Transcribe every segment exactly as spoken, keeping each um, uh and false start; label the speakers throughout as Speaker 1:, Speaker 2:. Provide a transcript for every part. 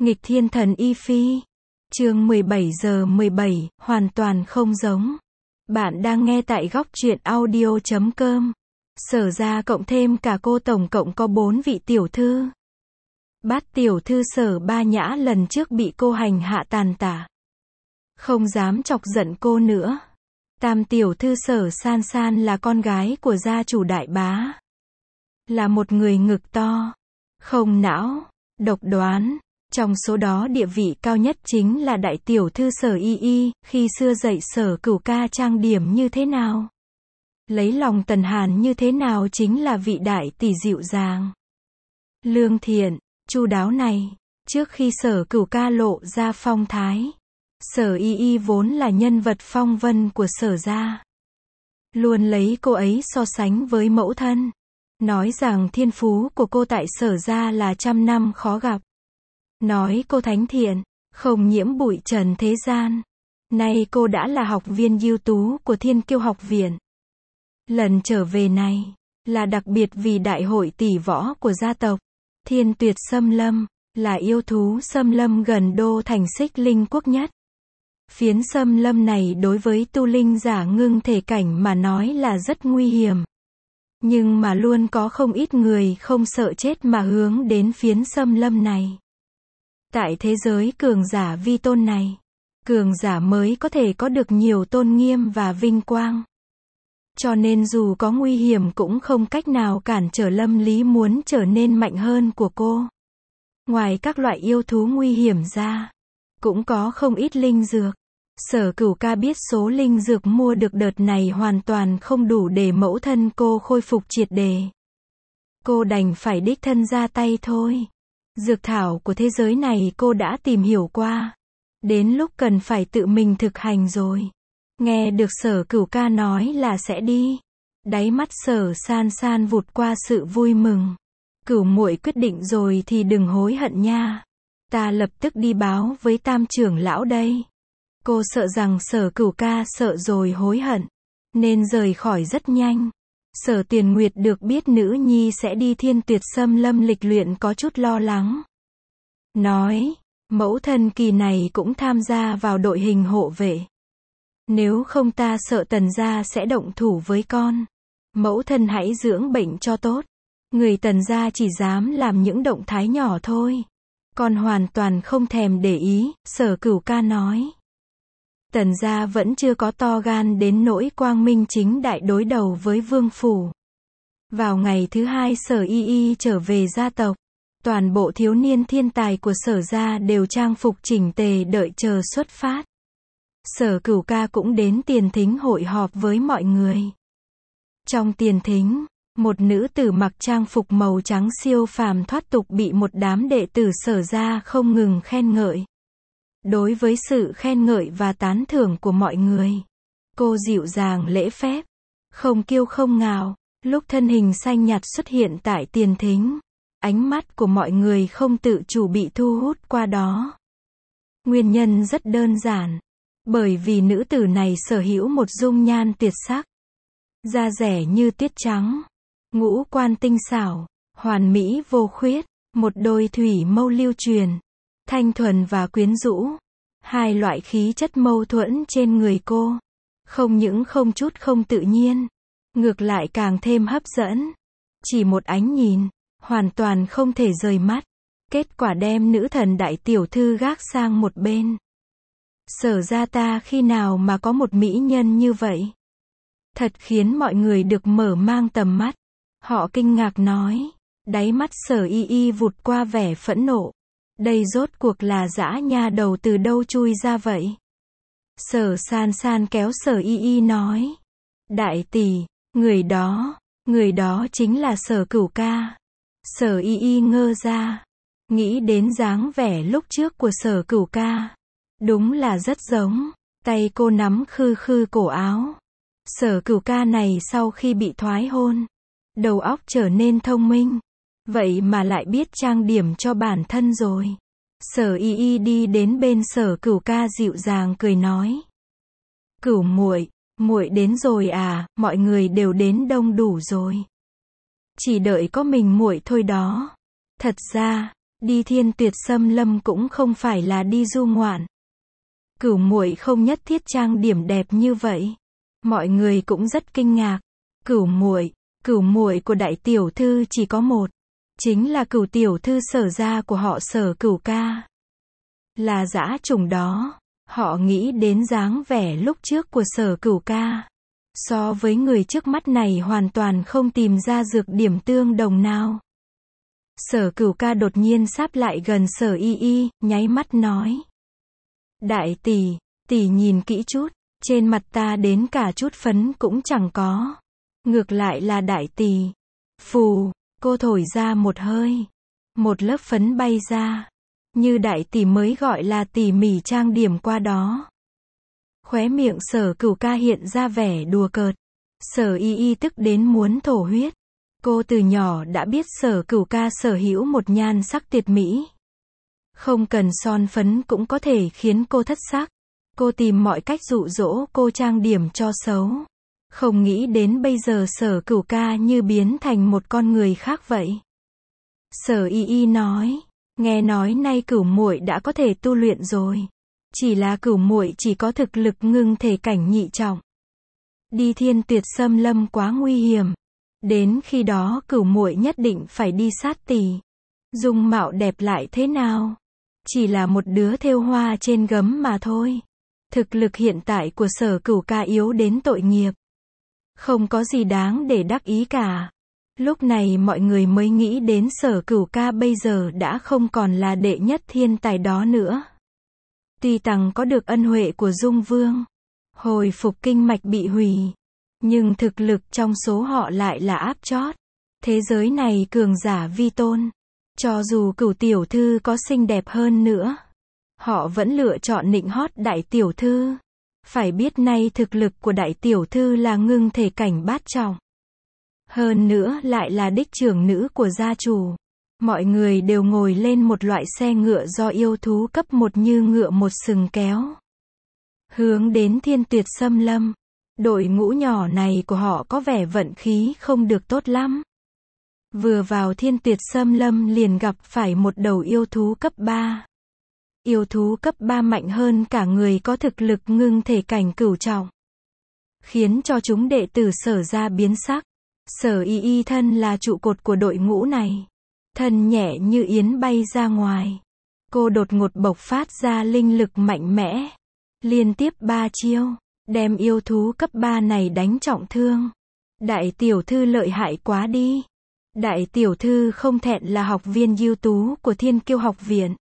Speaker 1: Nghịch thiên thần Y Phi. Chương mười bảy giờ mười bảy, hoàn toàn không giống. Bạn đang nghe tại góc truyện audio chấm com. Sở ra cộng thêm cả cô tổng cộng có bốn vị tiểu thư. Bát tiểu thư Sở Ba Nhã lần trước bị cô hành hạ tàn tả. Không dám chọc giận cô nữa. Tam tiểu thư Sở San San là con gái của gia chủ Đại Bá. Là một người ngực to, không não, độc đoán. Trong số đó địa vị cao nhất chính là đại tiểu thư Sở Y Y, khi xưa dạy Sở Cửu Ca trang điểm như thế nào, lấy lòng Tần Hàn như thế nào chính là vị đại tỷ dịu dàng, lương thiện, chu đáo này. Trước khi Sở Cửu Ca lộ ra phong thái, Sở Y Y vốn là nhân vật phong vân của Sở gia. Luôn lấy cô ấy so sánh với mẫu thân, nói rằng thiên phú của cô tại Sở gia là trăm năm khó gặp. Nói cô thánh thiện, không nhiễm bụi trần thế gian. Nay cô đã là học viên ưu tú của Thiên Kiêu học viện. Lần trở về này, là đặc biệt vì đại hội tỷ võ của gia tộc. Thiên Tuyệt Xâm Lâm, là yêu thú xâm lâm gần đô thành Xích Linh quốc nhất. Phiến xâm lâm này đối với tu linh giả ngưng thể cảnh mà nói là rất nguy hiểm. Nhưng mà luôn có không ít người không sợ chết mà hướng đến phiến xâm lâm này. Tại thế giới cường giả vi tôn này, cường giả mới có thể có được nhiều tôn nghiêm và vinh quang. Cho nên dù có nguy hiểm cũng không cách nào cản trở Lâm Lý muốn trở nên mạnh hơn của cô. Ngoài các loại yêu thú nguy hiểm ra, cũng có không ít linh dược. Sở Cửu Ca biết số linh dược mua được đợt này hoàn toàn không đủ để mẫu thân cô khôi phục triệt đề. Cô đành phải đích thân ra tay thôi. Dược thảo của thế giới này cô đã tìm hiểu qua. Đến lúc cần phải tự mình thực hành rồi. Nghe được Sở Cửu Ca nói là sẽ đi, đáy mắt Sở San San vụt qua sự vui mừng. Cửu muội quyết định rồi thì đừng hối hận nha. Ta lập tức đi báo với Tam trưởng lão đây. Cô sợ rằng Sở Cửu Ca sợ rồi hối hận, nên rời khỏi rất nhanh. Sở Tiền Nguyệt được biết nữ nhi sẽ đi Thiên Tuyệt Xâm Lâm lịch luyện có chút lo lắng. Nói, mẫu thân kỳ này cũng tham gia vào đội hình hộ vệ. Nếu không ta sợ Tần gia sẽ động thủ với con. Mẫu thân hãy dưỡng bệnh cho tốt. Người Tần gia chỉ dám làm những động thái nhỏ thôi. Con hoàn toàn không thèm để ý, Sở Cửu Ca nói. Tần gia vẫn chưa có to gan đến nỗi quang minh chính đại đối đầu với vương phủ. Vào ngày thứ hai Sở Y Y trở về gia tộc, toàn bộ thiếu niên thiên tài của Sở gia đều trang phục chỉnh tề đợi chờ xuất phát. Sở Cửu Ca cũng đến tiền thính hội họp với mọi người. Trong tiền thính, một nữ tử mặc trang phục màu trắng siêu phàm thoát tục bị một đám đệ tử Sở gia không ngừng khen ngợi. Đối với sự khen ngợi và tán thưởng của mọi người, cô dịu dàng lễ phép, không kiêu không ngạo. Lúc thân hình xanh nhạt xuất hiện tại tiền thính, ánh mắt của mọi người không tự chủ bị thu hút qua đó. Nguyên nhân rất đơn giản, bởi vì nữ tử này sở hữu một dung nhan tuyệt sắc, da rẻ như tiết trắng, ngũ quan tinh xảo, hoàn mỹ vô khuyết, một đôi thủy mâu lưu truyền, thanh thuần và quyến rũ. Hai loại khí chất mâu thuẫn trên người cô, không những không chút không tự nhiên, ngược lại càng thêm hấp dẫn. Chỉ một ánh nhìn, hoàn toàn không thể rời mắt. Kết quả đem nữ thần đại tiểu thư gác sang một bên. Sở gia ta khi nào mà có một mỹ nhân như vậy? Thật khiến mọi người được mở mang tầm mắt. Họ kinh ngạc nói. Đáy mắt Sở Y Y vụt qua vẻ phẫn nộ. Đây rốt cuộc là dã nha đầu từ đâu chui ra vậy? Sở San San kéo Sở Y Y nói. Đại tỷ, người đó, người đó chính là Sở Cửu Ca. Sở Y Y ngơ ra, nghĩ đến dáng vẻ lúc trước của Sở Cửu Ca. Đúng là rất giống, tay cô nắm khư khư cổ áo. Sở Cửu Ca này sau khi bị thoái hôn, đầu óc trở nên thông minh. Vậy mà lại biết trang điểm cho bản thân rồi. Sở Y Y đi đến bên Sở Cửu Ca dịu dàng cười nói. Cửu muội, muội đến rồi à, mọi người đều đến đông đủ rồi. Chỉ đợi có mình muội thôi đó. Thật ra, Đi Thiên Tuyệt Xâm Lâm cũng không phải là đi du ngoạn. Cửu muội không nhất thiết trang điểm đẹp như vậy. Mọi người cũng rất kinh ngạc. Cửu muội, cửu muội của đại tiểu thư chỉ có một, chính là cửu tiểu thư Sở gia của họ Sở Cửu ca. Là dã chủng đó. Họ nghĩ đến dáng vẻ lúc trước của Sở Cửu ca. So với người trước mắt này hoàn toàn không tìm ra dược điểm tương đồng nào. Sở Cửu ca đột nhiên sáp lại gần Sở Y Y, nháy mắt nói. Đại tỷ, tỷ nhìn kỹ chút, trên mặt ta đến cả chút phấn cũng chẳng có. Ngược lại là đại tỷ. Phù, cô thổi ra một hơi. Một lớp phấn bay ra. Như đại tỷ mới gọi là tỉ mỉ trang điểm qua đó. Khóe miệng Sở Cửu ca hiện ra vẻ đùa cợt. Sở Y Y tức đến muốn thổ huyết. Cô từ nhỏ đã biết Sở Cửu ca sở hữu một nhan sắc tuyệt mỹ. Không cần son phấn cũng có thể khiến cô thất sắc. Cô tìm mọi cách dụ dỗ cô trang điểm cho xấu. Không nghĩ đến bây giờ Sở Cửu ca như biến thành một con người khác vậy. Sở Y Y nói, nghe nói nay Cửu muội đã có thể tu luyện rồi. Chỉ là Cửu muội chỉ có thực lực ngưng thể cảnh nhị trọng. Đi Thiên Tuyệt Xâm Lâm quá nguy hiểm. Đến khi đó Cửu muội nhất định phải đi sát tỷ. Dung mạo đẹp lại thế nào? Chỉ là một đứa thêu hoa trên gấm mà thôi. Thực lực hiện tại của Sở Cửu ca yếu đến tội nghiệp. Không có gì đáng để đắc ý cả. Lúc này mọi người mới nghĩ đến Sở Cửu ca bây giờ đã không còn là đệ nhất thiên tài đó nữa. Tuy Tằng có được ân huệ của Dung Vương, hồi phục kinh mạch bị hủy, nhưng thực lực trong số họ lại là áp chót. Thế giới này cường giả vi tôn. Cho dù Cửu tiểu thư có xinh đẹp hơn nữa, họ vẫn lựa chọn nịnh hót đại tiểu thư. Phải biết nay thực lực của đại tiểu thư là ngưng thể cảnh bát trọng. Hơn nữa lại là đích trưởng nữ của gia chủ. Mọi người đều ngồi lên một loại xe ngựa do yêu thú cấp một như ngựa một sừng kéo. Hướng đến Thiên Tuyệt Xâm Lâm. Đội ngũ nhỏ này của họ có vẻ vận khí không được tốt lắm. Vừa vào Thiên Tuyệt Xâm Lâm liền gặp phải một đầu yêu thú cấp ba. Yêu thú cấp ba mạnh hơn cả người có thực lực ngưng thể cảnh cửu trọng. Khiến cho chúng đệ tử Sở gia biến sắc. Sở Y Y thân là trụ cột của đội ngũ này. Thân nhẹ như yến bay ra ngoài. Cô đột ngột bộc phát ra linh lực mạnh mẽ. Liên tiếp ba chiêu. Đem yêu thú cấp ba này đánh trọng thương. Đại tiểu thư lợi hại quá đi. Đại tiểu thư không thẹn là học viên ưu tú của Thiên Kiêu học viện.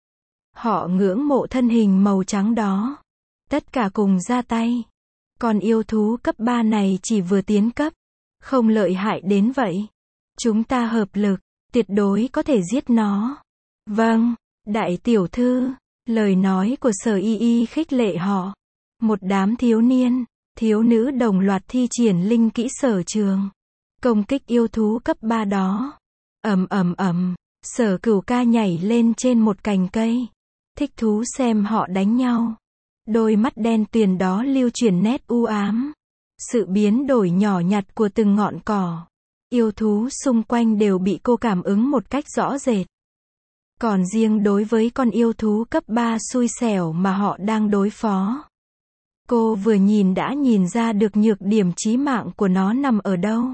Speaker 1: Họ ngưỡng mộ thân hình màu trắng đó. Tất cả cùng ra tay. Còn yêu thú cấp ba này chỉ vừa tiến cấp. Không lợi hại đến vậy. Chúng ta hợp lực, tuyệt đối có thể giết nó. Vâng, đại tiểu thư. Lời nói của Sở Y Y khích lệ họ. Một đám thiếu niên, thiếu nữ đồng loạt thi triển linh kỹ sở trường. Công kích yêu thú cấp ba đó. Ầm ầm ầm, Sở Cửu ca nhảy lên trên một cành cây. Thích thú xem họ đánh nhau. Đôi mắt đen tuyền đó lưu chuyển nét u ám. Sự biến đổi nhỏ nhặt của từng ngọn cỏ. Yêu thú xung quanh đều bị cô cảm ứng một cách rõ rệt. Còn riêng đối với con yêu thú cấp ba xui xẻo mà họ đang đối phó. Cô vừa nhìn đã nhìn ra được nhược điểm chí mạng của nó nằm ở đâu.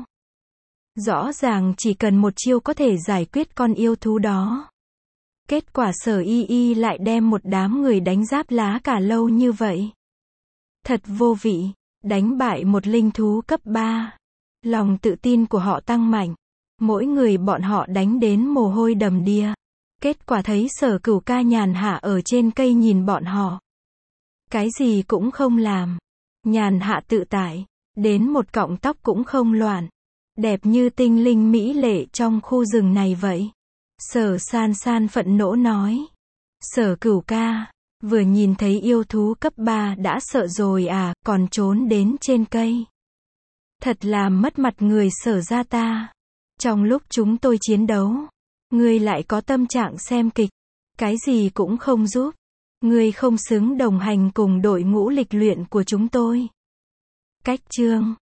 Speaker 1: Rõ ràng chỉ cần một chiêu có thể giải quyết con yêu thú đó. Kết quả Sở Y Y lại đem một đám người đánh giáp lá cả lâu như vậy. Thật vô vị, đánh bại một linh thú cấp ba. Lòng tự tin của họ tăng mạnh. Mỗi người bọn họ đánh đến mồ hôi đầm đìa. Kết quả thấy Sở Cửu ca nhàn hạ ở trên cây nhìn bọn họ. Cái gì cũng không làm. Nhàn hạ tự tại. Đến một cọng tóc cũng không loạn. Đẹp như tinh linh mỹ lệ trong khu rừng này vậy. Sở San San phẫn nộ nói. Sở Cửu ca, vừa nhìn thấy yêu thú cấp ba đã sợ rồi à, còn trốn đến trên cây. Thật là mất mặt người Sở gia ta. Trong lúc chúng tôi chiến đấu, ngươi lại có tâm trạng xem kịch. Cái gì cũng không giúp. Ngươi không xứng đồng hành cùng đội ngũ lịch luyện của chúng tôi. Cách chương